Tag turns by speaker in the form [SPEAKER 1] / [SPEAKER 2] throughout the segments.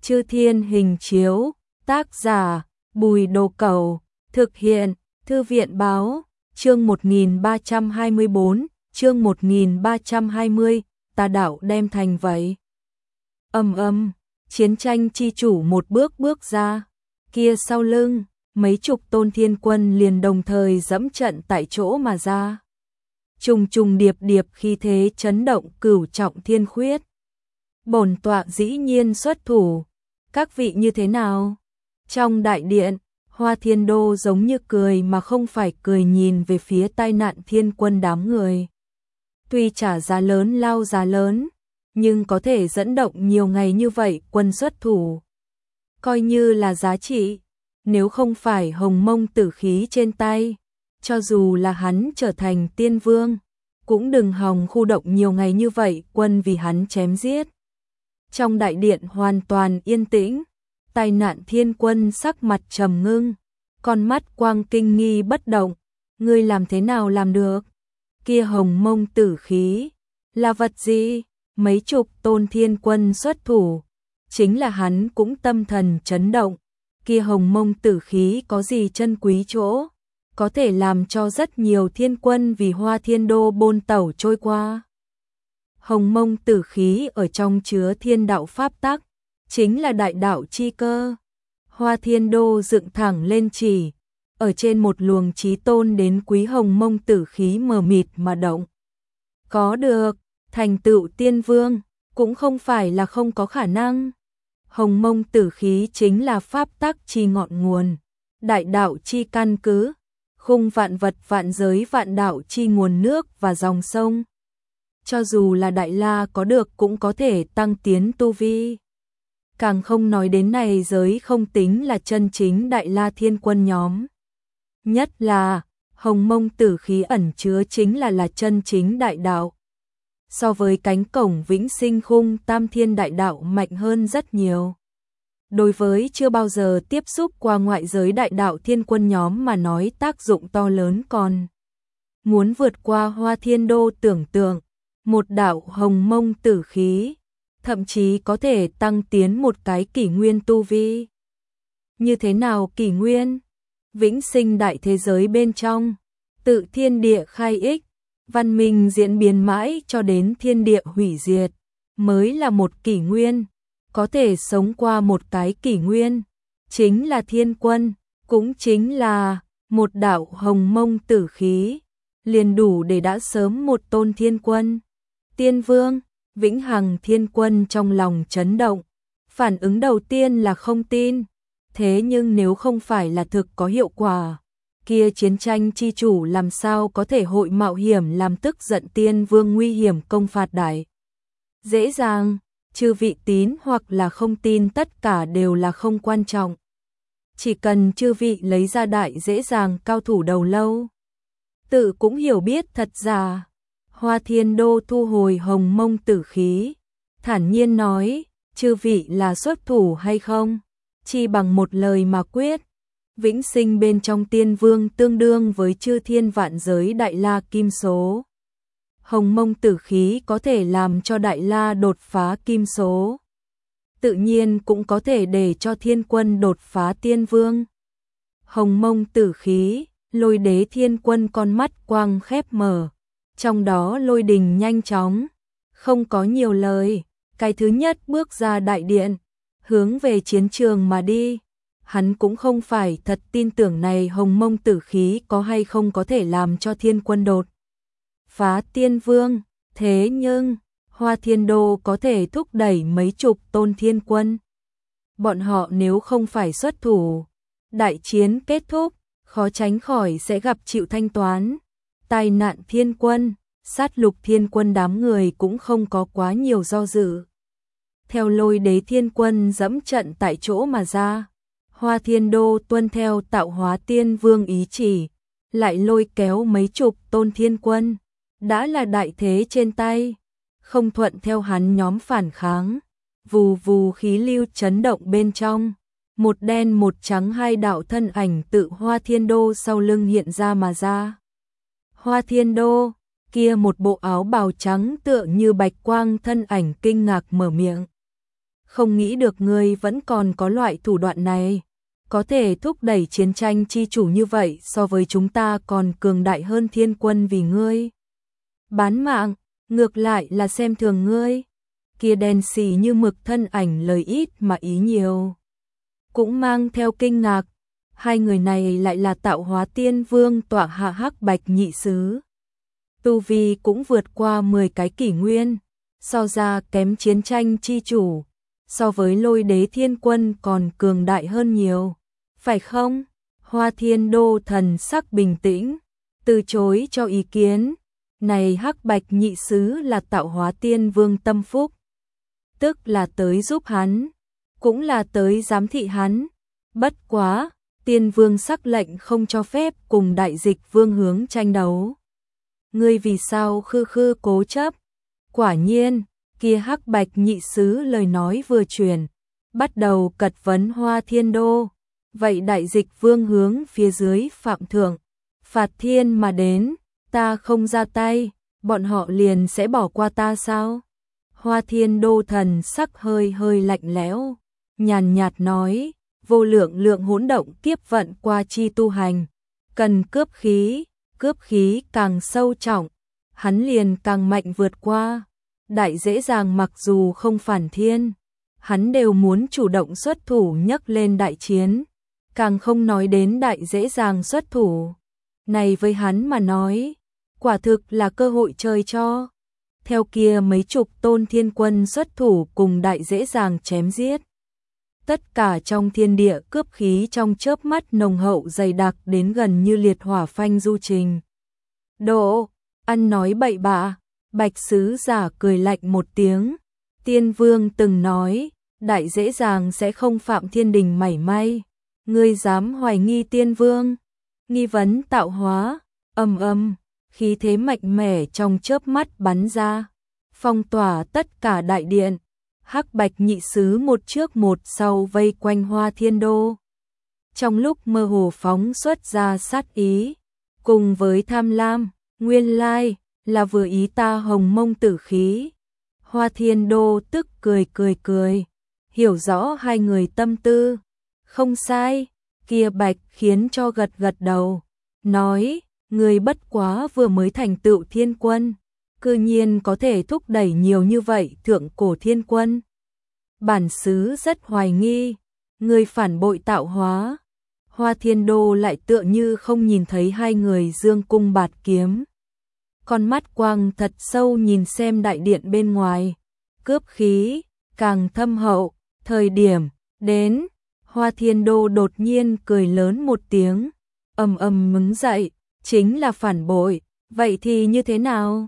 [SPEAKER 1] Chư Thiên hình chiếu, tác giả, Bùi Đồ Cẩu, thực hiện, Thư viện báo, chương 1324, chương 1320, tà đạo đem thành vậy. Chiến tranh chi chủ một bước bước ra, kia sau lưng, mấy chục tôn thiên quân liền đồng thời dẫm trận tại chỗ mà ra. Trùng trùng điệp điệp khi thế chấn động cửu trọng thiên khuyết. Bổn tọa dĩ nhiên xuất thủ, các vị như thế nào? Trong đại điện, Hoa Thiên Đô giống như cười mà không phải cười nhìn về phía tai nạn thiên quân đám người. Tuy trả giá lớn lao giá lớn, nhưng có thể dẫn động nhiều ngày như vậy quân xuất thủ. Coi như là giá trị, nếu không phải hồng mông tử khí trên tay, cho dù là hắn trở thành tiên vương, cũng đừng hòng khu động nhiều ngày như vậy quân vì hắn chém giết. Trong đại điện hoàn toàn yên tĩnh, tai nạn thiên quân sắc mặt trầm ngưng, con mắt quang kinh nghi bất động, ngươi làm thế nào làm được? Kia hồng mông tử khí, là vật gì? Mấy chục tôn thiên quân xuất thủ, chính là hắn cũng tâm thần chấn động, kia hồng mông tử khí có gì chân quý chỗ, có thể làm cho rất nhiều thiên quân vì Hoa Thiên Đô bôn tẩu trôi qua. Hồng mông tử khí ở trong chứa thiên đạo pháp tắc, chính là đại đạo chi cơ. Hoa Thiên Đô dựng thẳng lên chỉ, ở trên một luồng chí tôn đến quý hồng mông tử khí mờ mịt mà động. Có được, thành tựu tiên vương, cũng không phải là không có khả năng. Hồng mông tử khí chính là pháp tắc chi ngọn nguồn, đại đạo chi căn cứ, khung vạn vật vạn giới vạn đạo chi nguồn nước và dòng sông. Cho dù là đại la có được cũng có thể tăng tiến tu vi. Càng không nói đến này giới không tính là chân chính đại la thiên quân nhóm. Nhất là, hồng mông tử khí ẩn chứa chính là chân chính đại đạo. So với cánh cổng vĩnh sinh khung tam thiên đại đạo mạnh hơn rất nhiều. Đối với chưa bao giờ tiếp xúc qua ngoại giới đại đạo thiên quân nhóm mà nói tác dụng to lớn còn. Muốn vượt qua Hoa Thiên Đô tưởng tượng, một đạo hồng mông tử khí, thậm chí có thể tăng tiến một cái kỷ nguyên tu vi. Như thế nào kỷ nguyên? Vĩnh sinh đại thế giới bên trong, tự thiên địa khai ích, văn minh diễn biến mãi cho đến thiên địa hủy diệt, mới là một kỷ nguyên, có thể sống qua một cái kỷ nguyên, chính là thiên quân, cũng chính là một đạo hồng mông tử khí, liền đủ để đã sớm một tôn thiên quân. Tiên vương, vĩnh hằng thiên quân trong lòng chấn động, phản ứng đầu tiên là không tin, thế nhưng nếu không phải là thực có hiệu quả, kia chiến tranh chi chủ làm sao có thể hội mạo hiểm làm tức giận tiên vương nguy hiểm công phạt đại. Dễ dàng, chư vị tín hoặc là không tin tất cả đều là không quan trọng. Chỉ cần chư vị lấy ra đại dễ dàng cao thủ đầu lâu. Tự cũng hiểu biết thật ra. Hoa Thiên Đô thu hồi hồng mông tử khí, thản nhiên nói, chư vị là xuất thủ hay không? Chỉ bằng một lời mà quyết. Vĩnh sinh bên trong tiên vương tương đương với chư thiên vạn giới đại la kim số. Hồng mông tử khí có thể làm cho đại la đột phá kim số. Tự nhiên cũng có thể để cho thiên quân đột phá tiên vương. Hồng mông tử khí, Lôi Đế thiên quân con mắt quang khép mở. Trong đó lôi đình nhanh chóng, không có nhiều lời, cái thứ nhất bước ra đại điện, hướng về chiến trường mà đi. Hắn cũng không phải thật tin tưởng này hồng mông tử khí có hay không có thể làm cho thiên quân đột phá tiên vương, thế nhưng Hoa Thiên Đô có thể thúc đẩy mấy chục tôn thiên quân. Bọn họ nếu không phải xuất thủ, đại chiến kết thúc, khó tránh khỏi sẽ gặp chịu thanh toán. Tai nạn thiên quân, sát lục thiên quân đám người cũng không có quá nhiều do dự. Theo Lôi Đế thiên quân dẫm trận tại chỗ mà ra, Hoa Thiên Đô tuân theo tạo hóa tiên vương ý chỉ, lại lôi kéo mấy chục tôn thiên quân, đã là đại thế trên tay, không thuận theo hắn nhóm phản kháng, vù vù khí lưu chấn động bên trong, một đen một trắng hai đạo thân ảnh tự Hoa Thiên Đô sau lưng hiện ra mà ra. Hoa Thiên Đô, kia một bộ áo bào trắng tựa như bạch quang thân ảnh kinh ngạc mở miệng. không nghĩ được ngươi vẫn còn có loại thủ đoạn này, có thể thúc đẩy chiến tranh chi chủ như vậy, so với chúng ta còn cường đại hơn Thiên Quân vì ngươi bán mạng, ngược lại là xem thường ngươi. Kia đen xì như mực thân ảnh lời ít mà ý nhiều, cũng mang theo kinh ngạc. Hai người này lại là Tạo Hóa Tiên Vương tọa hạ Hắc Bạch nhị sứ, tu vi cũng vượt qua 10 cái kỷ nguyên, so ra kém chiến tranh chi chủ, so với Lôi Đế Thiên Quân còn cường đại hơn nhiều, phải không? Hoa Thiên Đô thần sắc bình tĩnh, từ chối cho ý kiến. Này Hắc Bạch nhị sứ là Tạo Hóa Tiên Vương tâm phúc, tức là tới giúp hắn, cũng là tới giám thị hắn. Bất quá, Tiên Vương sắc lệnh không cho phép cùng Đại Dịch Vương hướng tranh đấu. Ngươi vì sao khư khư cố chấp? Quả nhiên, kia Hắc Bạch nhị sứ lời nói vừa truyền, bắt đầu cật vấn Hoa Thiên Đô. Vậy Đại Dịch Vương hướng phía dưới phạm thượng, phạt thiên mà đến, ta không ra tay, bọn họ liền sẽ bỏ qua ta sao? Hoa Thiên Đô thần sắc hơi hơi lạnh lẽo, nhàn nhạt nói, vô lượng lượng hỗn động kiếp vận qua chi tu hành, cần cướp khí càng sâu trọng, hắn liền càng mạnh vượt qua. Đại dễ dàng mặc dù không phản thiên, hắn đều muốn chủ động xuất thủ nhấc lên đại chiến, càng không nói đến đại dễ dàng xuất thủ. Này với hắn mà nói, quả thực là cơ hội trời cho. Theo kia mấy chục tôn thiên quân xuất thủ cùng đại dễ dàng chém giết. Tất cả trong thiên địa cướp khí trong chớp mắt nồng hậu dày đặc đến gần như liệt hỏa phanh du trình. Độ, ăn nói bậy bạ, Bạch sứ giả cười lạnh một tiếng. Tiên Vương từng nói, đại dễ dàng sẽ không phạm thiên đình mảy may. Ngươi dám hoài nghi Tiên Vương? Nghi vấn tạo hóa, khí thế mạnh mẽ trong chớp mắt bắn ra, phong tỏa tất cả đại điện. Hắc Bạch nhị sứ một trước một sau vây quanh Hoa Thiên Đô. Trong lúc mơ hồ phóng xuất ra sát ý, cùng với tham lam, nguyên lai là vừa ý ta hồng mông tử khí. Hoa Thiên Đô tức cười, hiểu rõ hai người tâm tư. Không sai, kia Bạch khiến cho gật đầu, nói, người bất quá vừa mới thành tựu thiên quân, cư nhiên có thể thúc đẩy nhiều như vậy thượng cổ thiên quân. Bản xứ rất hoài nghi, người phản bội tạo hóa. Hoa Thiên Đô lại tựa như không nhìn thấy hai người dương cung bạt kiếm. Con mắt quang thật sâu nhìn xem đại điện bên ngoài, cướp khí, càng thâm hậu, thời điểm, đến. Hoa Thiên Đô đột nhiên cười lớn một tiếng, ngđứng dậy, chính là phản bội, vậy thì như thế nào?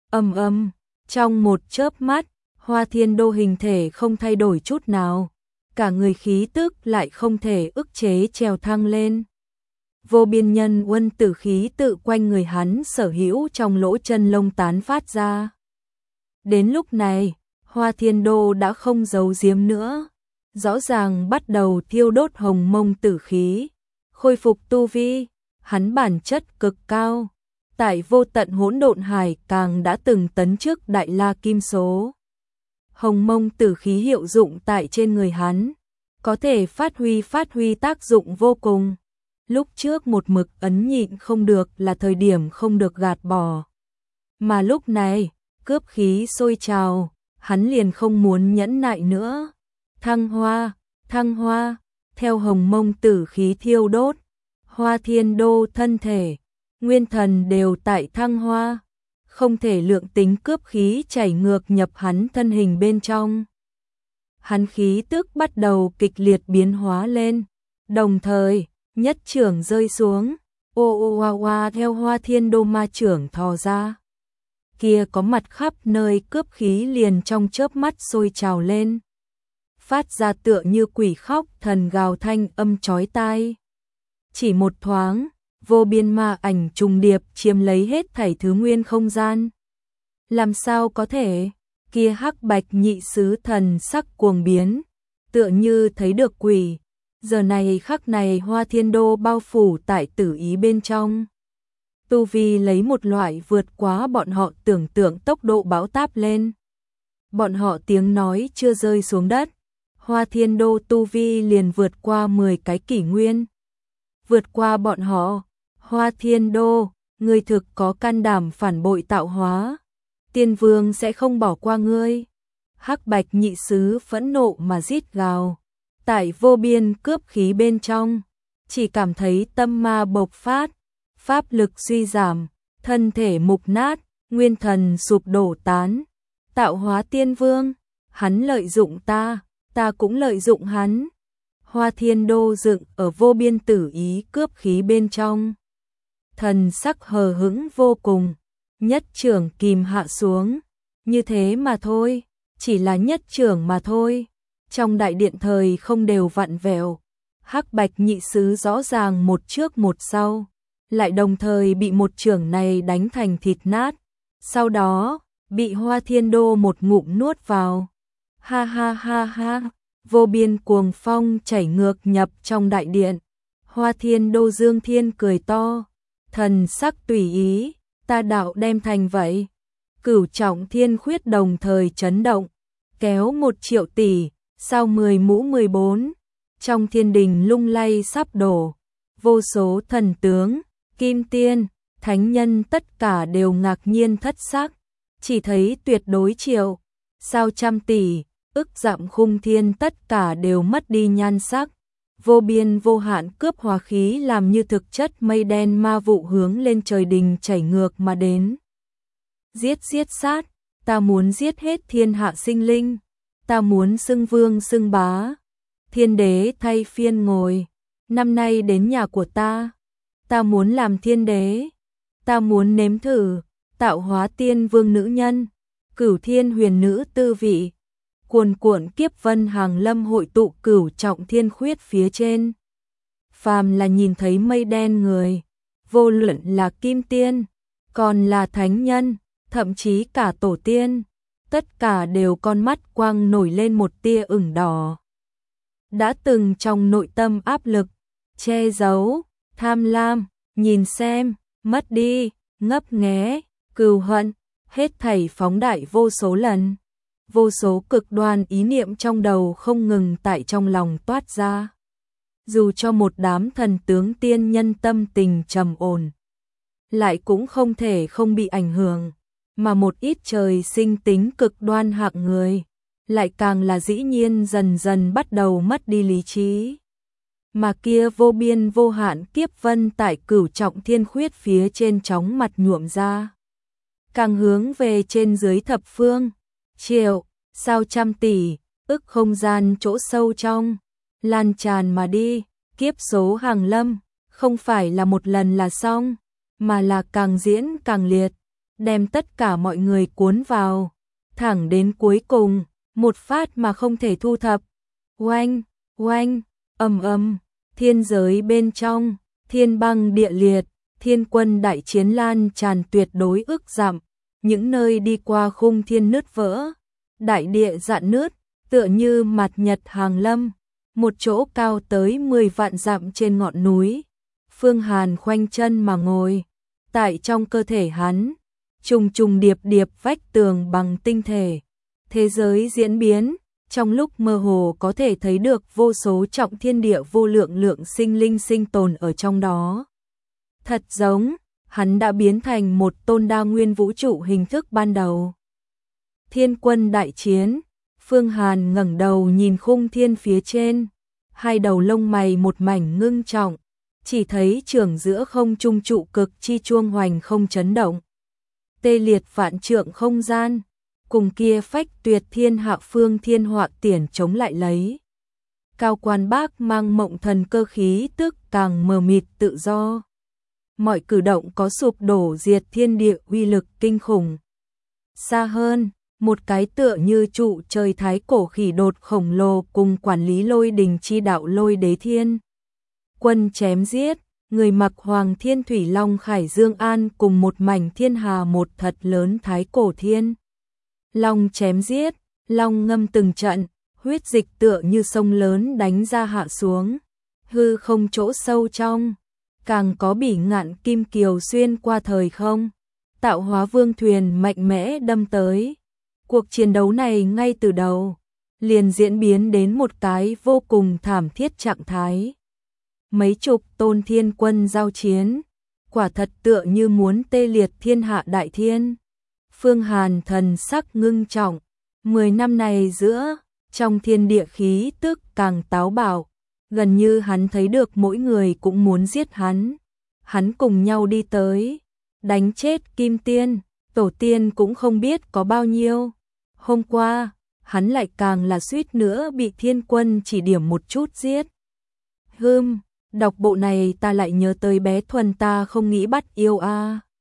[SPEAKER 1] Trong một chớp mắt, Hoa Thiên Đô hình thể không thay đổi chút nào, cả người khí tức lại không thể ức chế trèo thăng lên. Vô biên nhân quân tử khí tự quanh người hắn sở hữu trong lỗ chân lông tán phát ra. Đến lúc này, Hoa Thiên Đô đã không giấu giếm nữa, rõ ràng bắt đầu thiêu đốt hồng mông tử khí, khôi phục tu vi, hắn bản chất cực cao, tại vô tận hỗn độn hải càng đã từng tấn chức đại la kim số. Hồng mông tử khí hiệu dụng tại trên người hắn, có thể phát huy tác dụng vô cùng. Lúc trước một mực ấn nhịn không được là thời điểm không được gạt bỏ. Mà lúc này, cướp khí sôi trào, hắn liền không muốn nhẫn nại nữa. Thăng hoa, theo hồng mông tử khí thiêu đốt, Hoa Thiên Đô thân thể, nguyên thần đều tại thăng hoa, không thể lượng tính cướp khí chảy ngược nhập hắn thân hình bên trong. Hắn khí tức bắt đầu kịch liệt biến hóa lên, đồng thời, nhất trưởng rơi xuống, theo Hoa Thiên Đô ma trưởng thò ra. Kia có mặt khắp nơi cướp khí liền trong chớp mắt sôi trào lên, phát ra tựa như quỷ khóc thần gào thanh âm chói tai. Chỉ một thoáng, vô biên ma ảnh trùng điệp chiếm lấy hết thảy thứ nguyên không gian. Làm sao có thể? Kia Hắc Bạch nhị sứ thần sắc cuồng biến, tựa như thấy được quỷ. Giờ này khắc này Hoa Thiên Đô bao phủ tại tử ý bên trong. Tu vi lấy một loại vượt quá bọn họ tưởng tượng tốc độ bão táp lên. Bọn họ tiếng nói chưa rơi xuống đất, Hoa Thiên Đô tu vi liền vượt qua 10 cái kỷ nguyên. Vượt qua bọn họ, Hoa Thiên Đô, ngươi thực có can đảm phản bội tạo hóa. Tiên vương sẽ không bỏ qua ngươi. Hắc Bạch nhị sứ phẫn nộ mà rít gào. Tại vô biên cướp khí bên trong, chỉ cảm thấy tâm ma bộc phát, pháp lực suy giảm, thân thể mục nát, nguyên thần sụp đổ tán. Tạo hóa tiên vương, hắn lợi dụng ta cũng lợi dụng hắn. Hoa Thiên Đô dựng ở vô biên tử ý cướp khí bên trong. Thần sắc hờ hững vô cùng, nhất trưởng kìm hạ xuống. Như thế mà thôi, chỉ là nhất trưởng mà thôi. Trong đại điện thời không đều vặn vẹo, Hắc Bạch nhị sứ rõ ràng một trước một sau, lại đồng thời bị một trưởng này đánh thành thịt nát. Sau đó, bị Hoa Thiên Đô một ngụm nuốt vào. Ha ha ha ha, vô biên cuồng phong chảy ngược nhập trong đại điện. Hoa Thiên Đô Dương Thiên cười to, thần sắc tùy ý, ta đạo đem thành vậy. Cửu trọng thiên khuyết đồng thời chấn động, kéo 1 triệu tỷ, sao 10 mũ 14. Trong thiên đình lung lay sắp đổ, vô số thần tướng, kim tiên, thánh nhân tất cả đều ngạc nhiên thất sắc. Chỉ thấy tuyệt đối triệu, sao trăm tỷ, ức dặm khung thiên tất cả đều mất đi nhan sắc. Vô biên vô hạn cướp hòa khí làm như thực chất mây đen ma vụ hướng lên trời đình chảy ngược mà đến. Giết sát, ta muốn giết hết thiên hạ sinh linh, ta muốn xưng vương xưng bá. Thiên đế thay phiên ngồi, năm nay đến nhà của ta muốn làm thiên đế, ta muốn nếm thử tạo hóa tiên vương nữ nhân, cửu thiên huyền nữ tư vị. Cuồn cuộn kiếp vân hàng lâm hội tụ cửu trọng thiên khuyết phía trên. Phàm là nhìn thấy mây đen người, vô luận là kim tiên, còn là thánh nhân, thậm chí cả tổ tiên, tất cả đều con mắt quang nổi lên một tia ửng đỏ. Đã từng trong nội tâm áp lực, che giấu, tham lam, nhìn xem, mất đi, ngấp nghé, cừu hận, hết thảy phóng đại vô số lần. Vô số cực đoan ý niệm trong đầu không ngừng tại trong lòng toát ra. Dù cho một đám thần tướng tiên nhân tâm tình trầm ổn, lại cũng không thể không bị ảnh hưởng, mà một ít trời sinh tính cực đoan hạng người, lại càng là dĩ nhiên dần dần bắt đầu mất đi lý trí. Mà kia vô biên vô hạn kiếp vân tại cửu trọng thiên khuyết phía trên chóng mặt nhuộm ra. Càng hướng về trên dưới thập phương, triệu, sao trăm tỷ, ức không gian chỗ sâu trong, lan tràn mà đi, kiếp số hàng lâm, không phải là một lần là xong, mà là càng diễn càng liệt, đem tất cả mọi người cuốn vào, thẳng đến cuối cùng, một phát mà không thể thu thập. Oanh, oanh, ầm, thiên giới bên trong, thiên băng địa liệt, thiên quân đại chiến lan tràn tuyệt đối ức dặm, những nơi đi qua khung thiên nứt vỡ. Đại địa rạn nứt, tựa như mặt nhật hàng lâm, một chỗ cao tới 10 vạn dặm trên ngọn núi. Phương Hàn khoanh chân mà ngồi, tại trong cơ thể hắn, trùng trùng điệp điệp vách tường bằng tinh thể. Thế giới diễn biến, trong lúc mơ hồ có thể thấy được vô số trọng thiên địa vô lượng lượng sinh linh sinh tồn ở trong đó. Thật giống, hắn đã biến thành một tôn đa nguyên vũ trụ hình thức ban đầu. Thiên quân đại chiến, Phương Hàn ngẩng đầu nhìn khung thiên phía trên, hai đầu lông mày một mảnh ngưng trọng, chỉ thấy trường giữa không trung trụ cực chi chuông hoành không chấn động. Tê liệt vạn trượng không gian, cùng kia phách tuyệt thiên hạ phương thiên họa tiền chống lại lấy. Cao quan bác mang mộng thần cơ khí tức càng mờ mịt tự do. Mọi cử động có sụp đổ diệt thiên địa uy lực kinh khủng. Xa hơn, một cái tựa như trụ trời thái cổ khỉ đột khổng lồ cùng quản lý lôi đình chi đạo lôi đế thiên quân chém giết, người mặc hoàng thiên thủy long khải dương an cùng một mảnh thiên hà một thật lớn thái cổ thiên long chém giết, long ngâm từng trận, huyết dịch tựa như sông lớn đánh ra hạ xuống, hư không chỗ sâu trong, càng có bỉ ngạn kim kiều xuyên qua thời không, tạo hóa vương thuyền mạnh mẽ đâm tới. Cuộc chiến đấu này ngay từ đầu liền diễn biến đến một cái vô cùng thảm thiết trạng thái. Mấy chục tôn thiên quân giao chiến, quả thật tựa như muốn tê liệt thiên hạ đại thiên. Phương Hàn thần sắc ngưng trọng, 10 năm này giữa, trong thiên địa khí tức càng táo bạo, gần như hắn thấy được mỗi người cũng muốn giết hắn. Hắn cùng nhau đi tới, đánh chết Kim Tiên, tổ tiên cũng không biết có bao nhiêu. Hôm qua, hắn lại càng là suýt nữa bị thiên quân chỉ điểm một chút giết. Đọc bộ này ta lại nhớ tới bé Thuần ta không nghĩ bắt yêu a.